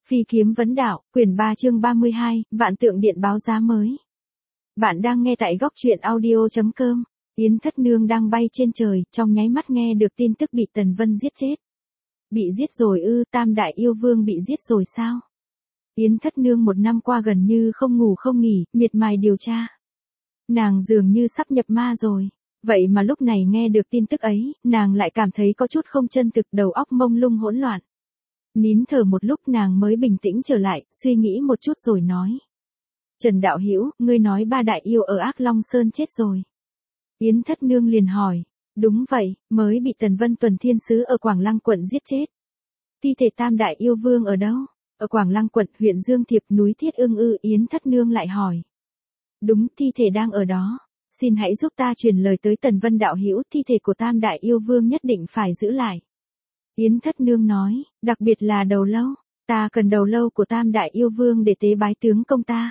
Phi kiếm vấn đạo, quyển 3 chương 32, vạn tượng điện báo giá mới. Bạn đang nghe tại góc truyện audio.com. Yến Thất Nương đang bay trên trời, trong nháy mắt nghe được tin tức bị Tần Vân giết chết. Bị giết rồi ư? Tam đại yêu vương bị giết rồi sao? Yến Thất Nương một năm qua gần như không ngủ không nghỉ, miệt mài điều tra. Nàng dường như sắp nhập ma rồi. Vậy mà lúc này nghe được tin tức ấy, nàng lại cảm thấy có chút không chân thực, đầu óc mông lung hỗn loạn. Nín thở một lúc nàng mới bình tĩnh trở lại, suy nghĩ một chút rồi nói. Trần Đạo Hữu, ngươi nói ba đại yêu ở Ác Long Sơn chết rồi. Yến Thất Nương liền hỏi. Đúng vậy, mới bị Tần Vân Tuần Thiên Sứ ở Quảng Lăng quận giết chết. Thi thể tam đại yêu vương ở đâu? Ở Quảng Lăng quận, huyện Dương Thiệp, núi Thiết Ưng ư? Yến Thất Nương lại hỏi. Đúng, thi thể đang ở đó. Xin hãy giúp ta truyền lời tới Tần Vân đạo hữu, thi thể của tam đại yêu vương nhất định phải giữ lại. Yến Thất Nương nói, đặc biệt là đầu lâu, ta cần đầu lâu của tam đại yêu vương để tế bái tướng công ta.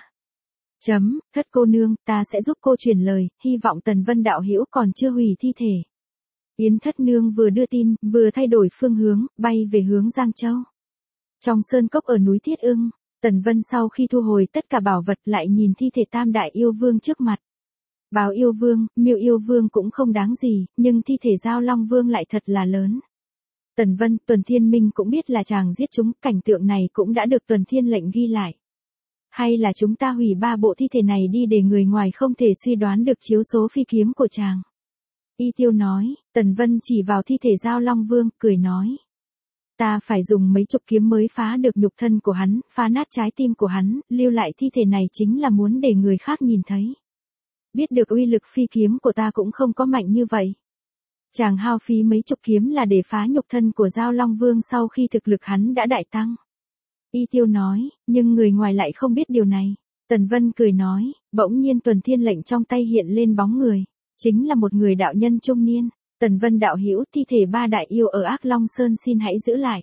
Thất cô nương, ta sẽ giúp cô truyền lời, hy vọng Tần Vân đạo hữu còn chưa hủy thi thể. Yến Thất Nương vừa đưa tin, vừa thay đổi phương hướng, bay về hướng Giang Châu. Trong sơn cốc ở núi Thiết Ưng, Tần Vân sau khi thu hồi tất cả bảo vật lại nhìn thi thể tam đại yêu vương trước mặt. Báo yêu vương, Miêu yêu vương cũng không đáng gì, nhưng thi thể Giao Long vương lại thật là lớn. Tần Vân, Tuần Thiên Minh cũng biết là chàng giết chúng, cảnh tượng này cũng đã được Tuần Thiên lệnh ghi lại. Hay là chúng ta hủy ba bộ thi thể này đi để người ngoài không thể suy đoán được chiếu số phi kiếm của chàng. Y Tiêu nói, Tần Vân chỉ vào thi thể Giao Long vương, cười nói. Ta phải dùng mấy chục kiếm mới phá được nhục thân của hắn, phá nát trái tim của hắn, lưu lại thi thể này chính là muốn để người khác nhìn thấy. Biết được uy lực phi kiếm của ta cũng không có mạnh như vậy. Chàng hao phí mấy chục kiếm là để phá nhục thân của Giao Long Vương sau khi thực lực hắn đã đại tăng. Y Tiêu nói, nhưng người ngoài lại không biết điều này. Tần Vân cười nói, bỗng nhiên Tuần Thiên lệnh trong tay hiện lên bóng người. Chính là một người đạo nhân trung niên. Tần Vân đạo hữu, thi thể ba đại yêu ở Ác Long Sơn xin hãy giữ lại.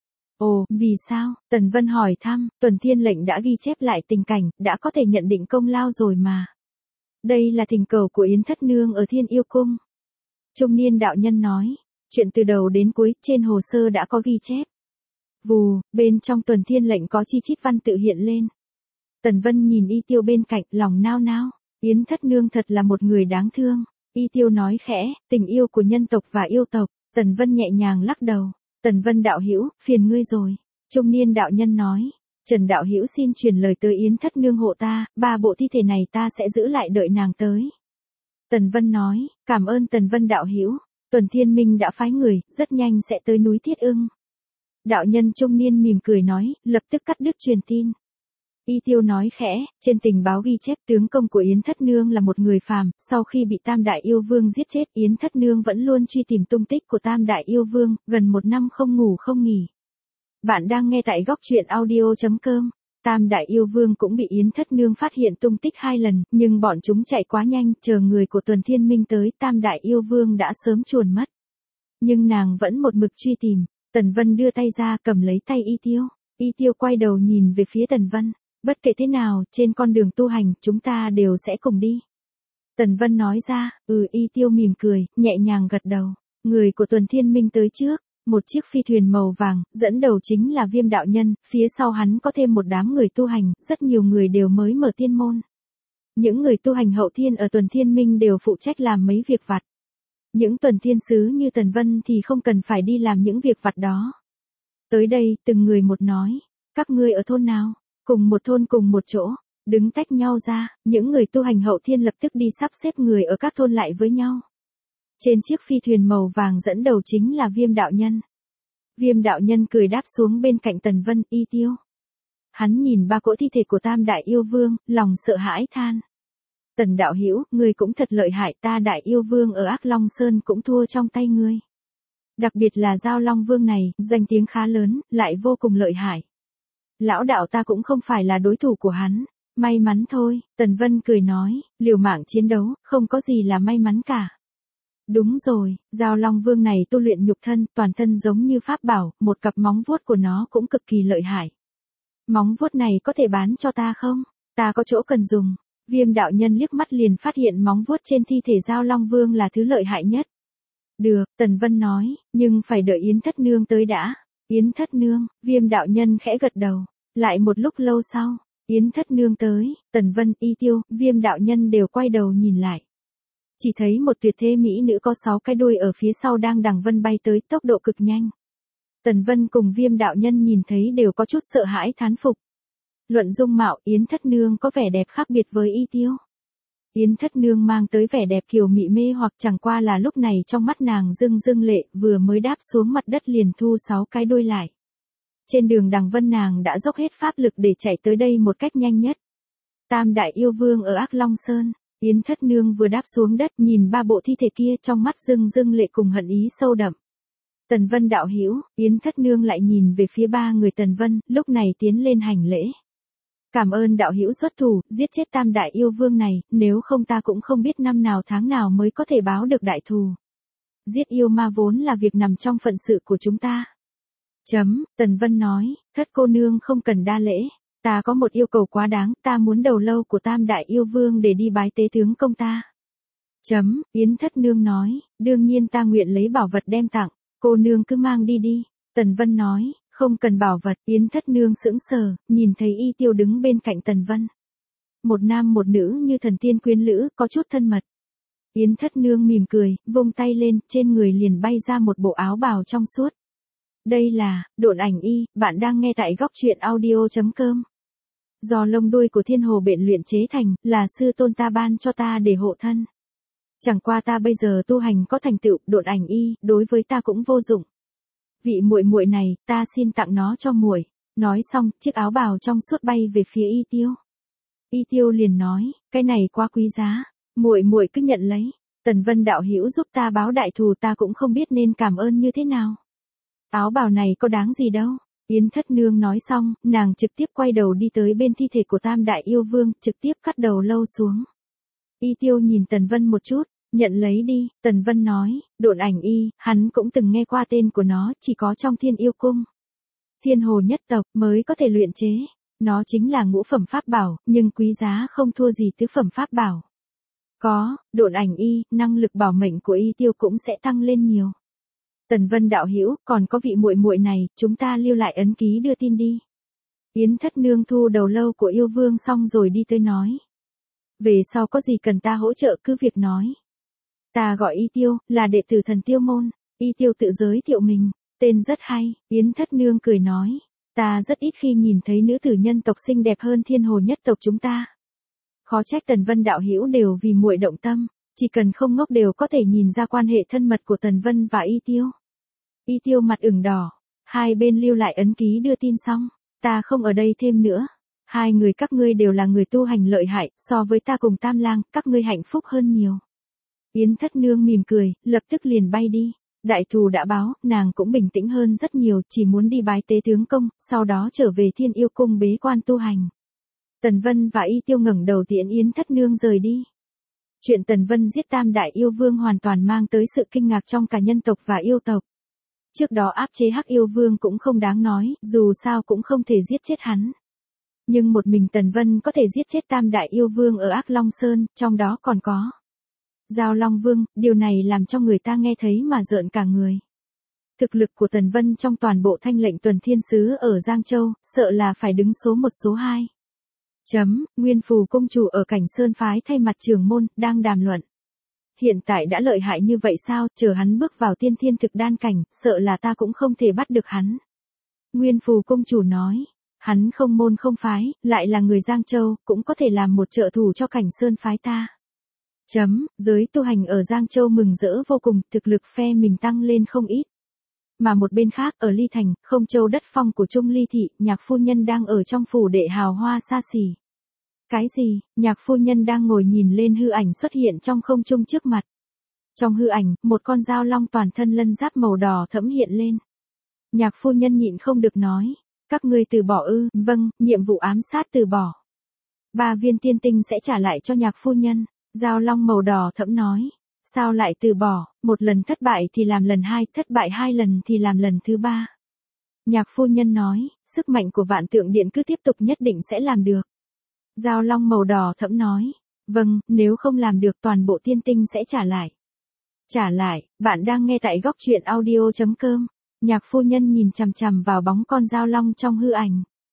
Ồ, vì sao? Tần Vân hỏi thăm, Tuần Thiên lệnh đã ghi chép lại tình cảnh, đã có thể nhận định công lao rồi mà. Đây là thỉnh cầu của Yến Thất Nương ở Thiên Yêu Cung. Trung niên đạo nhân nói, chuyện từ đầu đến cuối, trên hồ sơ đã có ghi chép. Vù, bên trong Tuần Thiên lệnh có chi chít văn tự hiện lên. Tần Vân nhìn Y Tiêu bên cạnh, lòng nao nao, Yến Thất Nương thật là một người đáng thương. Y Tiêu nói khẽ, tình yêu của nhân tộc và yêu tộc. Tần Vân nhẹ nhàng lắc đầu. Tần Vân đạo hữu, phiền ngươi rồi. Trung niên đạo nhân nói, Trần đạo hữu xin truyền lời tới Yến Thất Nương hộ ta, ba bộ thi thể này ta sẽ giữ lại đợi nàng tới. Tần Vân nói, cảm ơn Tần Vân đạo hữu. Tuần Thiên Minh đã phái người, rất nhanh sẽ tới núi Thiết Ưng. Đạo nhân trung niên mỉm cười nói, lập tức cắt đứt truyền tin. Y Tiêu nói khẽ, trên tình báo ghi chép tướng công của Yến Thất Nương là một người phàm, sau khi bị tam đại yêu vương giết chết, Yến Thất Nương vẫn luôn truy tìm tung tích của tam đại yêu vương, gần một năm không ngủ không nghỉ. Bạn đang nghe tại góc truyện audio.com. Tam đại yêu vương cũng bị Yến Thất Nương phát hiện tung tích 2 lần, nhưng bọn chúng chạy quá nhanh, chờ người của Tuần Thiên Minh tới, tam đại yêu vương đã sớm chuồn mất. Nhưng nàng vẫn một mực truy tìm. Tần Vân đưa tay ra cầm lấy tay Y Tiêu. Y Tiêu quay đầu nhìn về phía Tần Vân. Bất kể thế nào, trên con đường tu hành, chúng ta đều sẽ cùng đi. Tần Vân nói ra, Y Tiêu mỉm cười, nhẹ nhàng gật đầu. Người của Tuần Thiên Minh tới trước. Một chiếc phi thuyền màu vàng, dẫn đầu chính là Viêm đạo nhân, phía sau hắn có thêm một đám người tu hành, rất nhiều người đều mới mở tiên môn. Những người tu hành hậu thiên ở Tuần Thiên Minh đều phụ trách làm mấy việc vặt. Những tuần thiên sứ như Tần Vân thì không cần phải đi làm những việc vặt đó. Tới đây, từng người một nói, các ngươi ở thôn nào? Cùng một thôn cùng một chỗ, đứng tách nhau ra, những người tu hành hậu thiên lập tức đi sắp xếp người ở các thôn lại với nhau. Trên chiếc phi thuyền màu vàng dẫn đầu chính là Viêm đạo nhân. Viêm đạo nhân cười đáp xuống bên cạnh Tần Vân, Y Tiêu. Hắn nhìn ba cỗ thi thể của tam đại yêu vương, lòng sợ hãi than. Tần đạo hữu, ngươi cũng thật lợi hại, ta đại yêu vương ở Ác Long Sơn cũng thua trong tay ngươi. Đặc biệt là Giao Long vương này, danh tiếng khá lớn, lại vô cùng lợi hại. Lão đạo ta cũng không phải là đối thủ của hắn. May mắn thôi, Tần Vân cười nói, liều mạng chiến đấu, không có gì là may mắn cả. Đúng rồi, Giao Long vương này tu luyện nhục thân, toàn thân giống như pháp bảo, một cặp móng vuốt của nó cũng cực kỳ lợi hại. Móng vuốt này có thể bán cho ta không? Ta có chỗ cần dùng. Viêm đạo nhân liếc mắt liền phát hiện móng vuốt trên thi thể Giao Long vương là thứ lợi hại nhất. Được, Tần Vân nói, nhưng phải đợi Yến Thất Nương tới đã. Yến Thất Nương, Viêm đạo nhân khẽ gật đầu. Lại một lúc lâu sau, Yến Thất Nương tới, Tần Vân, Y Tiêu, Viêm đạo nhân đều quay đầu nhìn lại. Chỉ thấy một tuyệt thế mỹ nữ có 6 cái đuôi ở phía sau đang đằng vân bay tới tốc độ cực nhanh. Tần Vân cùng Viêm đạo nhân nhìn thấy đều có chút sợ hãi thán phục. Luận dung mạo, Yến Thất Nương có vẻ đẹp khác biệt với Y Tiêu. Yến Thất Nương mang tới vẻ đẹp kiều mị mê hoặc chẳng qua là lúc này trong mắt nàng rưng rưng lệ, vừa mới đáp xuống mặt đất liền thu 6 cái đuôi lại. Trên đường đằng vân nàng đã dốc hết pháp lực để chạy tới đây một cách nhanh nhất. Tam đại yêu vương ở Ác Long Sơn, Yến Thất Nương vừa đáp xuống đất nhìn 3 bộ thi thể kia trong mắt rưng rưng lệ cùng hận ý sâu đậm. Tần Vân đạo hữu, Yến Thất Nương lại nhìn về phía 3 người Tần Vân, lúc này tiến lên hành lễ. Cảm ơn đạo hữu xuất thủ, giết chết tam đại yêu vương này, nếu không ta cũng không biết năm nào tháng nào mới có thể báo được đại thù. Giết yêu ma vốn là việc nằm trong phận sự của chúng ta. Tần Vân nói, Thất cô nương không cần đa lễ, ta có một yêu cầu quá đáng, ta muốn đầu lâu của tam đại yêu vương để đi bái tế tướng công ta. Yến Thất Nương nói, đương nhiên ta nguyện lấy bảo vật đem tặng, cô nương cứ mang đi đi. Tần Vân nói, không cần bảo vật. Yến Thất Nương sững sờ, nhìn thấy Y Tiêu đứng bên cạnh Tần Vân. Một nam một nữ như thần tiên quyến lữ, có chút thân mật. Yến Thất Nương mỉm cười, vung tay lên, trên người liền bay ra một bộ áo bào trong suốt. Đây là, Độn Ảnh Y, bạn đang nghe tại góc truyện audio.com. Do lông đuôi của thiên hồ bện luyện chế thành, là sư tôn ta ban cho ta để hộ thân. Chẳng qua ta bây giờ tu hành có thành tựu, Độn Ảnh Y, đối với ta cũng vô dụng. Vị muội muội này, ta xin tặng nó cho muội. Nói xong, chiếc áo bào trong suốt bay về phía Y Tiêu. Y Tiêu liền nói, cái này quá quý giá, muội muội cứ nhận lấy. Tần Vân đạo hữu giúp ta báo đại thù, ta cũng không biết nên cảm ơn như thế nào. Áo bào này có đáng gì đâu. Yến Thất Nương nói xong, nàng trực tiếp quay đầu đi tới bên thi thể của tam đại yêu vương, trực tiếp cắt đầu lâu xuống. Y Tiêu nhìn Tần Vân một chút, nhận lấy đi. Tần Vân nói, Độn Ảnh Y, hắn cũng từng nghe qua tên của nó, chỉ có trong Thiên Yêu Cung. Thiên hồ nhất tộc mới có thể luyện chế. Nó chính là ngũ phẩm pháp bảo, nhưng quý giá không thua gì tứ phẩm pháp bảo. Có, Độn Ảnh Y, năng lực bảo mệnh của Y Tiêu cũng sẽ tăng lên nhiều. Tần Vân đạo hữu, còn có vị muội muội này, chúng ta lưu lại ấn ký đưa tin đi. Yến Thất Nương thu đầu lâu của yêu vương xong rồi đi tới nói. Về sau có gì cần ta hỗ trợ cứ việc nói. Ta gọi Y Tiêu, là đệ tử Thần Tiêu môn. Y Tiêu tự giới thiệu mình, tên rất hay. Yến Thất Nương cười nói, ta rất ít khi nhìn thấy nữ tử nhân tộc xinh đẹp hơn thiên hồ nhất tộc chúng ta. Khó trách Tần Vân đạo hữu đều vì muội động tâm, chỉ cần không ngốc đều có thể nhìn ra quan hệ thân mật của Tần Vân và Y Tiêu. Y Tiêu mặt ửng đỏ, hai bên lưu lại ấn ký đưa tin xong, ta không ở đây thêm nữa. Hai người các ngươi đều là người tu hành lợi hại, so với ta cùng Tam Lang, các ngươi hạnh phúc hơn nhiều. Yến Thất Nương mỉm cười, lập tức liền bay đi. Đại thù đã báo, nàng cũng bình tĩnh hơn rất nhiều, chỉ muốn đi bái tế tướng công, sau đó trở về Thiên Yêu Cung bế quan tu hành. Tần Vân và Y Tiêu ngẩng đầu tiễn Yến Thất Nương rời đi. Chuyện Tần Vân giết tam đại yêu vương hoàn toàn mang tới sự kinh ngạc trong cả nhân tộc và yêu tộc. Trước đó áp chế Hắc yêu vương cũng không đáng nói, dù sao cũng không thể giết chết hắn. Nhưng một mình Tần Vân có thể giết chết tam đại yêu vương ở Ác Long Sơn, trong đó còn có Giao Long Vương, điều này làm cho người ta nghe thấy mà rợn cả người. Thực lực của Tần Vân trong toàn bộ Thanh Lệnh Tuần Thiên Sứ ở Giang Châu, sợ là phải đứng số 1 số 2. Nguyên Phù Cung chủ ở Cảnh Sơn phái thay mặt trưởng môn, đang đàm luận. Hiện tại đã lợi hại như vậy sao, chờ hắn bước vào tiên thiên thực đan cảnh, sợ là ta cũng không thể bắt được hắn. Nguyên Phù Cung chủ nói, hắn không môn không phái, lại là người Giang Châu, cũng có thể làm một trợ thủ cho Cảnh Sơn phái ta. Giới tu hành ở Giang Châu mừng rỡ vô cùng, thực lực phe mình tăng lên không ít. Mà một bên khác, ở Ly Thành, Không Châu đất phong của Trung Ly Thị, Nhạc phu nhân đang ở trong phủ đệ hào hoa xa xỉ. Cái gì? Nhạc phu nhân đang ngồi nhìn lên hư ảnh xuất hiện trong không trung trước mặt. Trong hư ảnh, một con dao long toàn thân lân giáp màu đỏ thẫm hiện lên. Nhạc phu nhân nhịn không được nói, các ngươi từ bỏ ư? Vâng, nhiệm vụ ám sát từ bỏ. 3 viên tiên tinh sẽ trả lại cho nhạc phu nhân. Dao long màu đỏ thẫm nói, sao lại từ bỏ, một lần thất bại thì làm lần 2, thất bại 2 lần thì làm lần thứ 3. Nhạc phu nhân nói, sức mạnh của Vạn Tượng Điện cứ tiếp tục nhất định sẽ làm được. Dao long màu đỏ thẫm nói, vâng, nếu không làm được toàn bộ tiên tinh sẽ trả lại. Trả lại, bạn đang nghe tại góc truyện audio.com. Nhạc phu nhân nhìn chằm chằm vào bóng con dao long trong hư ảnh.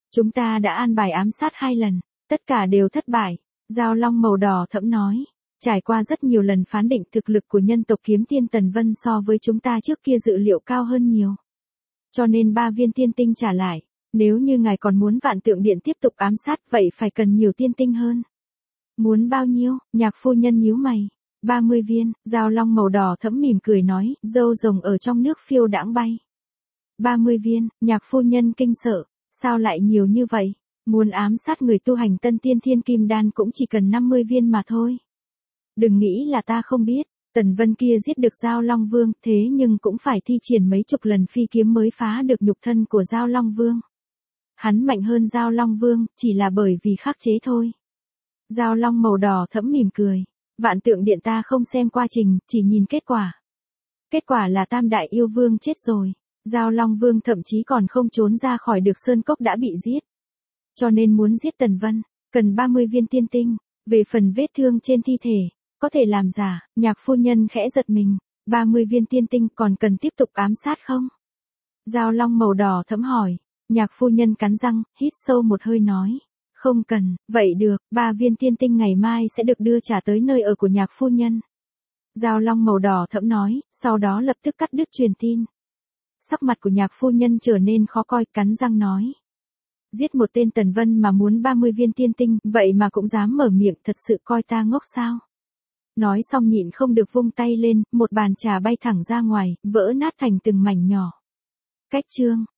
Chúng ta đã an bài ám sát 2 lần, tất cả đều thất bại. Dao long màu đỏ thẫm nói. Trải qua rất nhiều lần phán định thực lực của nhân tộc kiếm tiên Tần Vân so với chúng ta trước kia dự liệu cao hơn nhiều. Cho nên 3 viên tiên tinh trả lại. Nếu như ngài còn muốn Vạn Tượng Điện tiếp tục ám sát vậy phải cần nhiều tiên tinh hơn. Muốn bao nhiêu? Nhạc phu nhân nhíu mày. 30 viên, dao long màu đỏ thẫm mỉm cười nói, râu rồng ở trong nước phiêu đãng bay. 30 viên, nhạc phu nhân kinh sợ, sao lại nhiều như vậy? Muốn ám sát người tu hành tân tiên thiên kim đan cũng chỉ cần 50 viên mà thôi. Đừng nghĩ là ta không biết, Tần Vân kia giết được Dao Long Vương, thế nhưng cũng phải thi triển mấy chục lần phi kiếm mới phá được nhục thân của Dao Long Vương. Hắn mạnh hơn Dao Long Vương, chỉ là bởi vì khắc chế thôi. Dao Long màu đỏ thẫm mỉm cười, Vạn Tượng Điện ta không xem quá trình, chỉ nhìn kết quả. Kết quả là Tam Đại Yêu Vương chết rồi, Dao Long Vương thậm chí còn không trốn ra khỏi được sơn cốc đã bị giết. Cho nên muốn giết Tần Vân, cần 30 viên tiên tinh, về phần vết thương trên thi thể, có thể làm giả, nhạc phu nhân khẽ giật mình, 30 viên tiên tinh còn cần tiếp tục ám sát không? Dao long màu đỏ thẫm hỏi, nhạc phu nhân cắn răng, hít sâu một hơi nói, không cần, vậy được, 3 viên tiên tinh ngày mai sẽ được đưa trả tới nơi ở của nhạc phu nhân. Dao long màu đỏ thẫm nói, sau đó lập tức cắt đứt truyền tin. Sắc mặt của nhạc phu nhân trở nên khó coi, cắn răng nói. Giết một tên Tần Vân mà muốn 30 viên tiên tinh, vậy mà cũng dám mở miệng, thật sự coi ta ngốc sao? Nói xong nhịn không được vung tay lên, một bàn trà bay thẳng ra ngoài, vỡ nát thành từng mảnh nhỏ. Cách chương